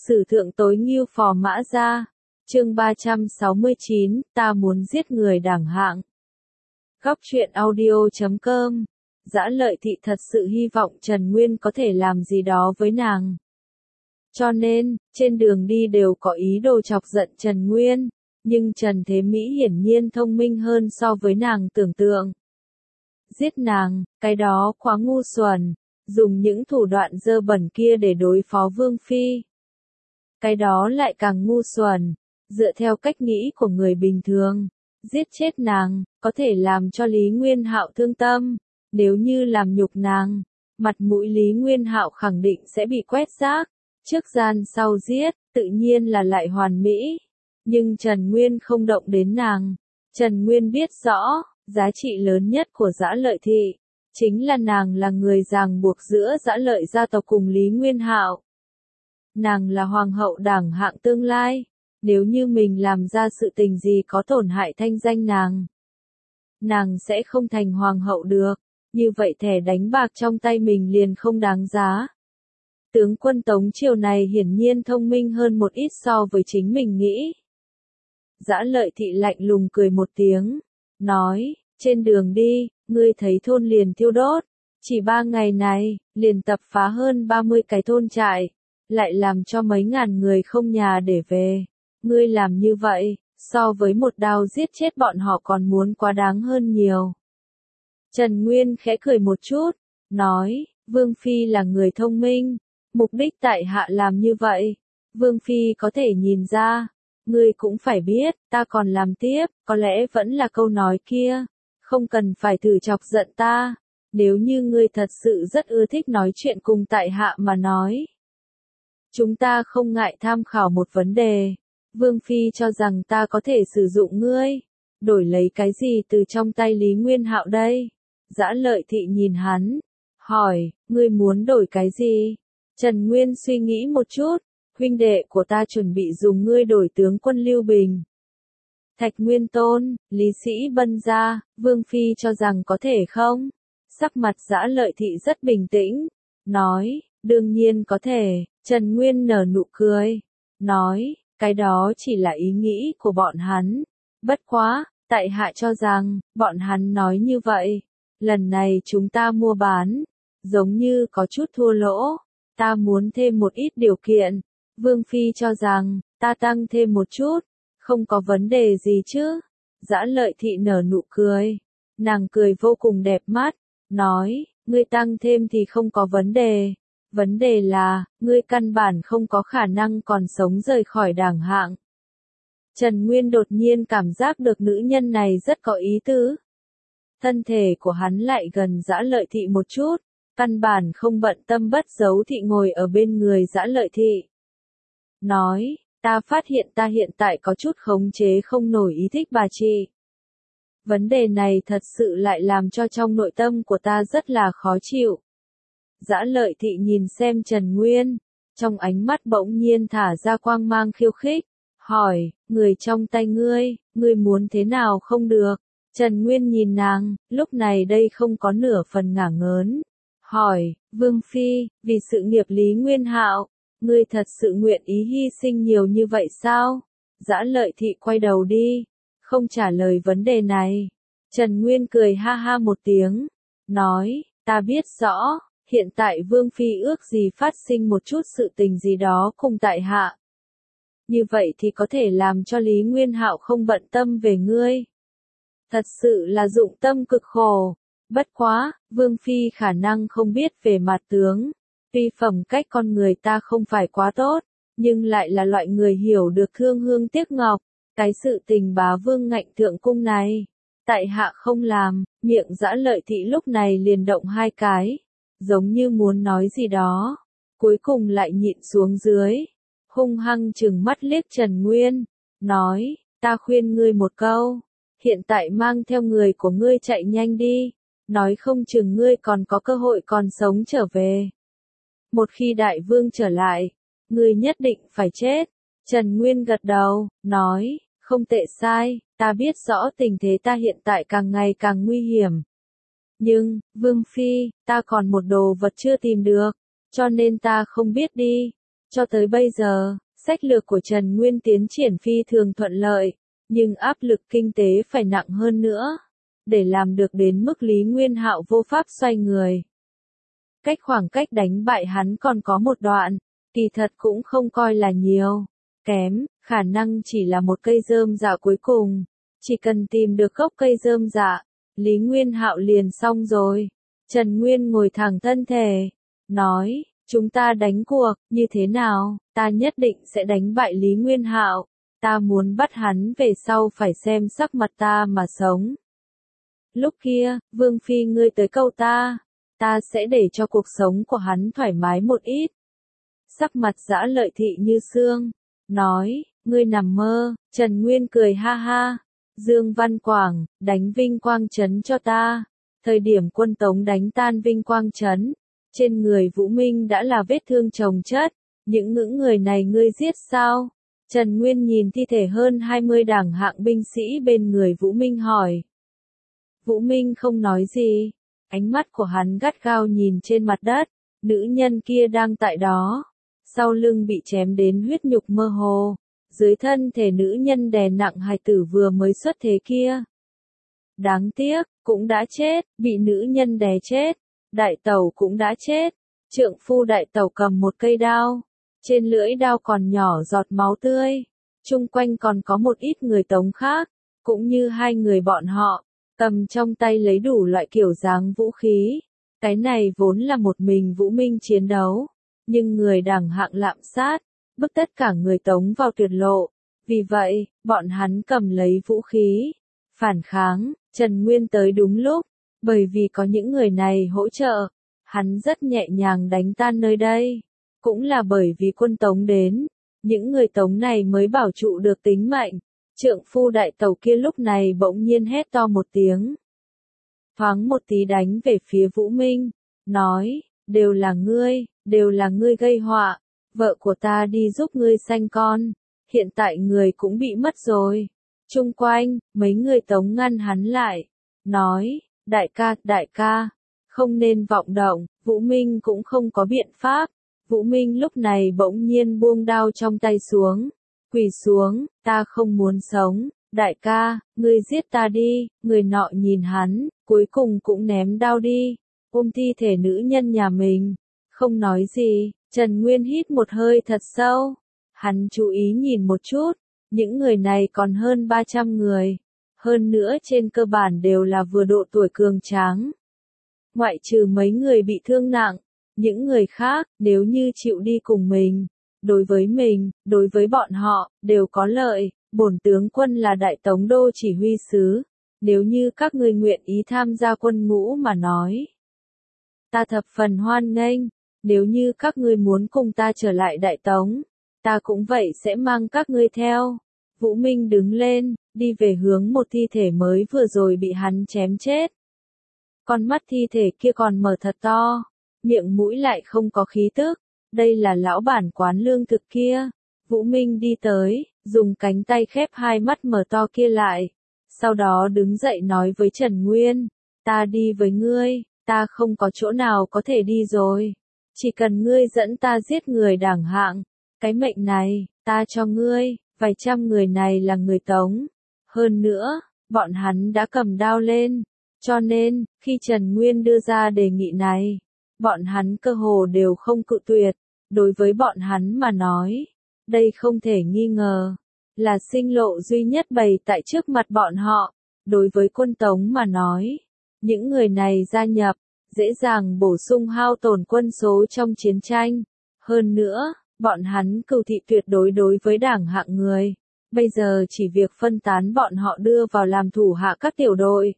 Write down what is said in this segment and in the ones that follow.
Sử thượng tối ngưu phò mã gia. Chương 369, ta muốn giết người đảng hạng. Góc truyện audio.com. Dã Lợi Thị thật sự hy vọng Trần Nguyên có thể làm gì đó với nàng. Cho nên, trên đường đi đều có ý đồ chọc giận Trần Nguyên, nhưng Trần Thế Mỹ hiển nhiên thông minh hơn so với nàng tưởng tượng. Giết nàng, cái đó quá ngu xuẩn, dùng những thủ đoạn dơ bẩn kia để đối phó Vương Phi. Cái đó lại càng ngu xuẩn, dựa theo cách nghĩ của người bình thường, giết chết nàng, có thể làm cho Lý Nguyên Hạo thương tâm, nếu như làm nhục nàng, mặt mũi Lý Nguyên Hạo khẳng định sẽ bị quét rác, trước gian sau giết, tự nhiên là lại hoàn mỹ. Nhưng Trần Nguyên không động đến nàng, Trần Nguyên biết rõ, giá trị lớn nhất của Dã Lợi Thị, chính là nàng là người ràng buộc giữa Dã Lợi gia tộc cùng Lý Nguyên Hạo. Nàng là hoàng hậu đảng hạng tương lai, nếu như mình làm ra sự tình gì có tổn hại thanh danh nàng sẽ không thành hoàng hậu được, như vậy thẻ đánh bạc trong tay mình liền không đáng giá. Tướng quân Tống triều này hiển nhiên thông minh hơn một ít so với chính mình nghĩ. Dã Lợi Thị lạnh lùng cười một tiếng, nói, trên đường đi, ngươi thấy thôn liền thiêu đốt, chỉ 3 ngày này, liền tập phá hơn 30 cái thôn trại, lại làm cho mấy ngàn người không nhà để về. Ngươi làm như vậy, so với một đao giết chết bọn họ còn muốn quá đáng hơn nhiều. Trần Nguyên khẽ cười một chút, nói, Vương Phi là người thông minh, mục đích tại hạ làm như vậy, Vương Phi có thể nhìn ra, ngươi cũng phải biết, ta còn làm tiếp, có lẽ vẫn là câu nói kia, không cần phải thử chọc giận ta, nếu như ngươi thật sự rất ưa thích nói chuyện cùng tại hạ mà nói. Chúng ta không ngại tham khảo một vấn đề. Vương Phi cho rằng ta có thể sử dụng ngươi, đổi lấy cái gì từ trong tay Lý Nguyên Hạo đây? Dã Lợi Thị nhìn hắn, hỏi, ngươi muốn đổi cái gì? Trần Nguyên suy nghĩ một chút, huynh đệ của ta chuẩn bị dùng ngươi đổi tướng quân Lưu Bình. Thạch Nguyên Tôn, Lý Sĩ Bân gia, Vương Phi cho rằng có thể không? Sắc mặt Dã Lợi Thị rất bình tĩnh, nói, đương nhiên có thể. Trần Nguyên nở nụ cười, nói, cái đó chỉ là ý nghĩ của bọn hắn. Bất quá, tại hạ cho rằng, bọn hắn nói như vậy. Lần này chúng ta mua bán, giống như có chút thua lỗ. Ta muốn thêm một ít điều kiện. Vương Phi cho rằng, ta tăng thêm một chút. Không có vấn đề gì chứ. Dã Lợi Thị nở nụ cười. Nàng cười vô cùng đẹp mắt. Nói, ngươi tăng thêm thì không có vấn đề. Vấn đề là, ngươi căn bản không có khả năng còn sống rời khỏi đảng hạng. Trần Nguyên đột nhiên cảm giác được nữ nhân này rất có ý tứ. Thân thể của hắn lại gần Dã Lợi Thị một chút, căn bản không bận tâm bất giấu thị ngồi ở bên người Dã Lợi Thị. Nói, ta phát hiện ta hiện tại có chút khống chế không nổi ý thích bà chị. Vấn đề này thật sự lại làm cho trong nội tâm của ta rất là khó chịu. Dã Lợi Thị nhìn xem Trần Nguyên, trong ánh mắt bỗng nhiên thả ra quang mang khiêu khích, hỏi, người trong tay ngươi muốn thế nào không được? Trần Nguyên nhìn nàng, lúc này đây không có nửa phần ngả ngớn, hỏi, Vương Phi, vì sự nghiệp Lý Nguyên Hạo, ngươi thật sự nguyện ý hy sinh nhiều như vậy sao? Dã Lợi Thị quay đầu đi, không trả lời vấn đề này. Trần Nguyên cười ha ha một tiếng, nói, ta biết rõ. Hiện tại Vương Phi ước gì phát sinh một chút sự tình gì đó cùng tại hạ. Như vậy thì có thể làm cho Lý Nguyên Hạo không bận tâm về ngươi. Thật sự là dụng tâm cực khổ. Bất quá, Vương Phi khả năng không biết về mặt tướng. Tuy phẩm cách con người ta không phải quá tốt, nhưng lại là loại người hiểu được thương hương tiếc ngọc. Cái sự tình bá vương ngạnh thượng cung này, tại hạ không làm, miệng Dã Lợi Thị lúc này liền động hai cái. Giống như muốn nói gì đó, cuối cùng lại nhịn xuống dưới, hung hăng trừng mắt liếc Trần Nguyên, nói, ta khuyên ngươi một câu, hiện tại mang theo người của ngươi chạy nhanh đi, nói không chừng ngươi còn có cơ hội còn sống trở về. Một khi đại vương trở lại, ngươi nhất định phải chết. Trần Nguyên gật đầu, nói, không tệ sai, ta biết rõ tình thế ta hiện tại càng ngày càng nguy hiểm. Nhưng, Vương Phi, ta còn một đồ vật chưa tìm được, cho nên ta không biết đi. Cho tới bây giờ, sách lược của Trần Nguyên tiến triển phi thường thuận lợi, nhưng áp lực kinh tế phải nặng hơn nữa, để làm được đến mức Lý Nguyên Hạo vô pháp xoay người. Khoảng cách đánh bại hắn còn có một đoạn, kỳ thật cũng không coi là nhiều, kém, khả năng chỉ là một cây rơm rạ cuối cùng, chỉ cần tìm được gốc cây rơm rạ, Lý Nguyên Hạo liền xong rồi. Trần Nguyên ngồi thẳng thân thể, nói, chúng ta đánh cuộc, như thế nào, ta nhất định sẽ đánh bại Lý Nguyên Hạo, ta muốn bắt hắn về sau phải xem sắc mặt ta mà sống. Lúc kia, Vương Phi ngươi tới câu ta sẽ để cho cuộc sống của hắn thoải mái một ít. Sắc mặt Dã Lợi Thị như xương, nói, ngươi nằm mơ. Trần Nguyên cười ha ha, Dương Văn Quảng, đánh Vinh Quang Trấn cho ta. Thời điểm quân Tống đánh tan Vinh Quang Trấn, trên người Vũ Minh đã là vết thương chồng chất, những người này ngươi giết sao? Trần Nguyên nhìn thi thể hơn 20 đảng hạng binh sĩ bên người Vũ Minh hỏi. Vũ Minh không nói gì, ánh mắt của hắn gắt gao nhìn trên mặt đất, nữ nhân kia đang tại đó, sau lưng bị chém đến huyết nhục mơ hồ, dưới thân thể nữ nhân đè nặng hài tử vừa mới xuất thế kia. Đáng tiếc, cũng đã chết, bị nữ nhân đè chết, đại tẩu cũng đã chết, trượng phu đại tẩu cầm một cây đao, trên lưỡi đao còn nhỏ giọt máu tươi, chung quanh còn có một ít người Tống khác, cũng như hai người bọn họ, cầm trong tay lấy đủ loại kiểu dáng vũ khí. Cái này vốn là một mình Vũ Minh chiến đấu, nhưng người đảng hạng lạm sát, bức tất cả người Tống vào tuyệt lộ, vì vậy, bọn hắn cầm lấy vũ khí, phản kháng. Trần Nguyên tới đúng lúc, bởi vì có những người này hỗ trợ, hắn rất nhẹ nhàng đánh tan nơi đây, cũng là bởi vì quân Tống đến, những người Tống này mới bảo trụ được tính mệnh. Trượng phu đại tẩu kia lúc này bỗng nhiên hét to một tiếng, thoáng một tí đánh về phía Vũ Minh, nói, đều là ngươi gây họa, vợ của ta đi giúp ngươi sanh con, hiện tại người cũng bị mất rồi. Chung quanh, mấy người Tống ngăn hắn lại, nói, đại ca, không nên vọng động. Vũ Minh cũng không có biện pháp. Vũ Minh lúc này bỗng nhiên buông đao trong tay xuống, quỳ xuống, ta không muốn sống, đại ca, ngươi giết ta đi. Người nọ nhìn hắn, cuối cùng cũng ném đao đi, ôm thi thể nữ nhân nhà mình, không nói gì. Trần Nguyên hít một hơi thật sâu, hắn chú ý nhìn một chút, những người này còn hơn 300 người, hơn nữa trên cơ bản đều là vừa độ tuổi cường tráng. Ngoại trừ mấy người bị thương nặng, những người khác, nếu như chịu đi cùng mình, đối với bọn họ, đều có lợi. Bổn tướng quân là Đại Tống Đô chỉ huy sứ, nếu như các ngươi nguyện ý tham gia quân ngũ mà nói, ta thập phần hoan nghênh. Nếu như các ngươi muốn cùng ta trở lại Đại Tống, ta cũng vậy sẽ mang các ngươi theo. Vũ Minh đứng lên, đi về hướng một thi thể mới vừa rồi bị hắn chém chết. Con mắt thi thể kia còn mở thật to, miệng mũi lại không có khí tức. Đây là lão bản quán lương thực kia. Vũ Minh đi tới, dùng cánh tay khép hai mắt mở to kia lại. Sau đó đứng dậy nói với Trần Nguyên, ta đi với ngươi, ta không có chỗ nào có thể đi rồi. Chỉ cần ngươi dẫn ta giết người đảng hạng, cái mệnh này, ta cho ngươi. Vài trăm người này là người Tống. Hơn nữa, bọn hắn đã cầm đao lên. Cho nên, khi Trần Nguyên đưa ra đề nghị này, bọn hắn cơ hồ đều không cự tuyệt. Đối với bọn hắn mà nói, đây không thể nghi ngờ, là sinh lộ duy nhất bày tại trước mặt bọn họ. Đối với quân Tống mà nói, những người này gia nhập, dễ dàng bổ sung hao tổn quân số trong chiến tranh. Hơn nữa, bọn hắn cừu thị tuyệt đối đối với đảng hạng người. Bây giờ chỉ việc phân tán bọn họ đưa vào làm thủ hạ các tiểu đội.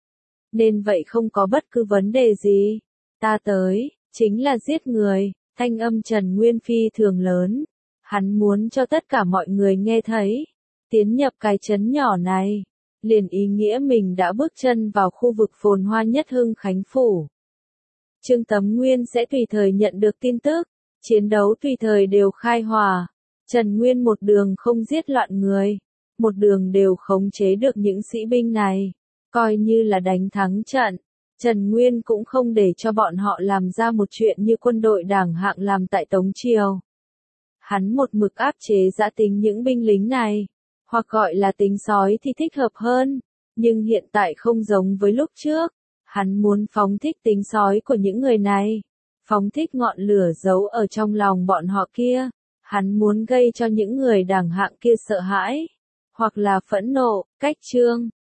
Nên vậy không có bất cứ vấn đề gì. Ta tới, chính là giết người. Thanh âm Trần Nguyên phi thường lớn. Hắn muốn cho tất cả mọi người nghe thấy. Tiến nhập cái trấn nhỏ này, liền ý nghĩa mình đã bước chân vào khu vực phồn hoa nhất Hưng Khánh Phủ. Trương Tấm Nguyên sẽ tùy thời nhận được tin tức. Chiến đấu tùy thời đều khai hỏa. Trần Nguyên một đường không giết loạn người, một đường đều khống chế được những sĩ binh này. Coi như là đánh thắng trận, Trần Nguyên cũng không để cho bọn họ làm ra một chuyện như quân đội đảng hạng làm tại Tống Triều. Hắn một mực áp chế dã tính những binh lính này, hoặc gọi là tính sói thì thích hợp hơn, nhưng hiện tại không giống với lúc trước. Hắn muốn phóng thích tính sói của những người này, phóng thích ngọn lửa giấu ở trong lòng bọn họ kia. Hắn muốn gây cho những người đẳng hạng kia sợ hãi, hoặc là phẫn nộ. Cách chương